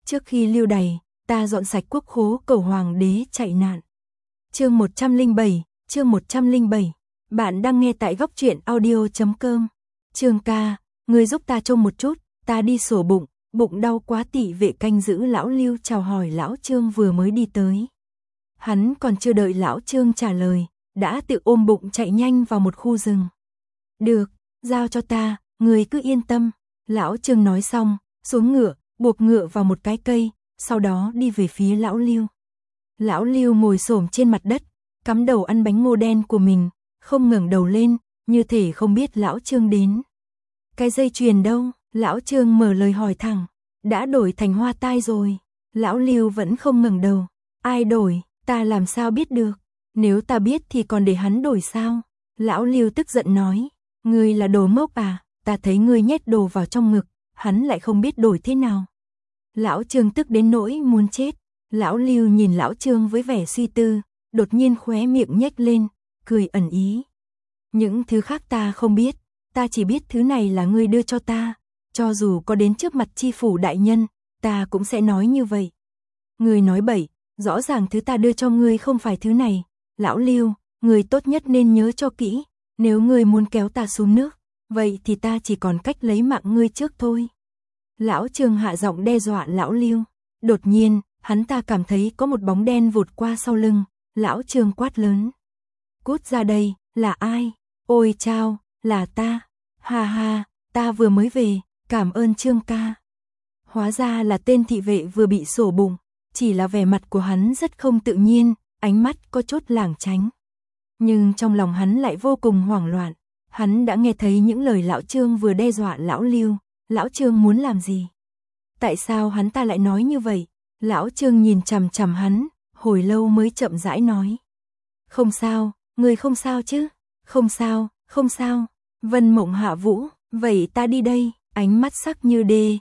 Trước khi lưu đày, ta dọn sạch quốc khố cầu hoàng đế chạy nạn. Chương 107, chương 107. Bạn đang nghe tại góc truyện audio.com. Trương ca, ngươi giúp ta trông một chút, ta đi sổ bụng, bụng đau quá. Thị vệ canh giữ lão Lưu chào hỏi lão Trương vừa mới đi tới. Hắn còn chưa đợi lão Trương trả lời, đã tự ôm bụng chạy nhanh vào một khu rừng. Được, giao cho ta, ngươi cứ yên tâm. Lão Trương nói xong, xuống ngựa, buộc ngựa vào một cái cây, sau đó đi về phía lão Lưu. Lão Lưu ngồi xổm trên mặt đất, cắm đầu ăn bánh ngô đen của mình, không ngẩng đầu lên, như thể không biết lão Trương đến. Cái dây chuyền đâu? Lão Trương mở lời hỏi thẳng. Đã đổi thành hoa tai rồi. Lão Lưu vẫn không ngẩng đầu. Ai đổi? Ta làm sao biết được? Nếu ta biết thì còn để hắn đổi sao? Lão Lưu tức giận nói. Ngươi là đồ ngốc à? Ta thấy ngươi nhét đồ vào trong ngực, hắn lại không biết đổi thế nào. Lão Trương tức đến nỗi muốn chết. Lão Lưu nhìn lão Trương với vẻ suy tư, đột nhiên khóe miệng nhếch lên, cười ẩn ý. Những thứ khác ta không biết, ta chỉ biết thứ này là ngươi đưa cho ta, cho dù có đến trước mặt chi phủ đại nhân, ta cũng sẽ nói như vậy. Ngươi nói bậy, rõ ràng thứ ta đưa cho ngươi không phải thứ này. Lão Lưu, ngươi tốt nhất nên nhớ cho kỹ, nếu ngươi muốn kéo ta xuống nước, vậy thì ta chỉ còn cách lấy mạng ngươi trước thôi. Lão Trương hạ giọng đe dọa lão Lưu. Đột nhiên, hắn ta cảm thấy có một bóng đen vụt qua sau lưng, lão Trương quát lớn. Cút ra đây, là ai? Ôi chao, là ta. Ha ha, ta vừa mới về, cảm ơn Trương ca. Hóa ra là tên thị vệ vừa bị sổ bụng, chỉ là vẻ mặt của hắn rất không tự nhiên, ánh mắt có chút lảng tránh. Nhưng trong lòng hắn lại vô cùng hoảng loạn, hắn đã nghe thấy những lời lão Trương vừa đe dọa lão Lưu. Lão Trương muốn làm gì? Tại sao hắn ta lại nói như vậy? Lão Trương nhìn chằm chằm hắn, hồi lâu mới chậm rãi nói. Không sao, ngươi không sao chứ? Không sao, không sao. Vân Mộng Hạ Vũ, vậy ta đi đây. Ánh mắt sắc như đê,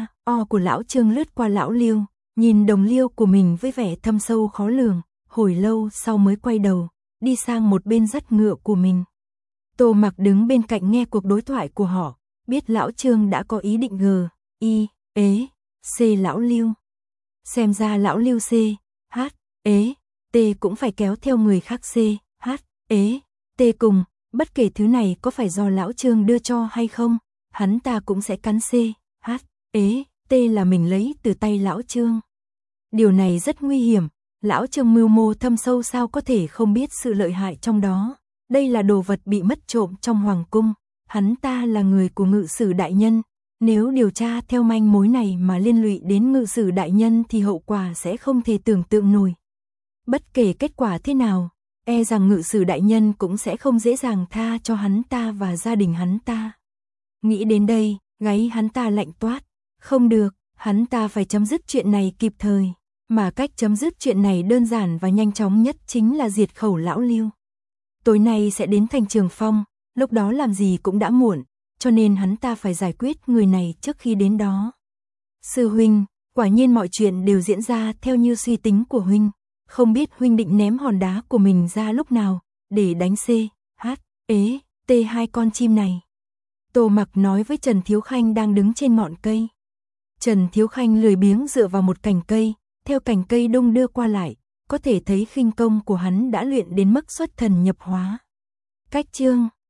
o của lão Trương lướt qua lão Lưu, nhìn đồng liêu của mình với vẻ thâm sâu khó lường, hồi lâu sau mới quay đầu, đi sang một bên dắt ngựa của mình. Tô Mặc đứng bên cạnh nghe cuộc đối thoại của họ, biết lão Trương đã có ý định C lão Lưu. Xem ra lão Lưu T cũng phải kéo theo người khác T cùng, bất kể thứ này có phải do lão Trương đưa cho hay không, hắn ta cũng sẽ cắn T là mình lấy từ tay lão Trương. Điều này rất nguy hiểm, lão Trương mưu mô thâm sâu sao có thể không biết sự lợi hại trong đó. Đây là đồ vật bị mất trộm trong hoàng cung, hắn ta là người của ngự sử đại nhân. Nếu điều tra theo manh mối này mà liên lụy đến ngự sử đại nhân thì hậu quả sẽ không thể tưởng tượng nổi. Bất kể kết quả thế nào, e rằng ngự sử đại nhân cũng sẽ không dễ dàng tha cho hắn ta và gia đình hắn ta. Nghĩ đến đây, gáy hắn ta lạnh toát. Không được, hắn ta phải chấm dứt chuyện này kịp thời. Mà cách chấm dứt chuyện này đơn giản và nhanh chóng nhất chính là diệt khẩu lão Lưu. Tối nay sẽ đến thành Trường Phong, lúc đó làm gì cũng đã muộn, cho nên hắn ta phải giải quyết người này trước khi đến đó. Sư huynh, quả nhiên mọi chuyện đều diễn ra theo như suy tính của huynh. Không biết huynh định ném hòn đá của mình ra lúc nào, để đánh hai con chim này. Tô Mặc nói với Trần Thiếu Khanh đang đứng trên ngọn cây. Trần Thiếu Khanh lười biếng dựa vào một cành cây, theo cành cây đung đưa qua lại, có thể thấy khinh công của hắn đã luyện đến mức xuất thần nhập hóa. Cách chương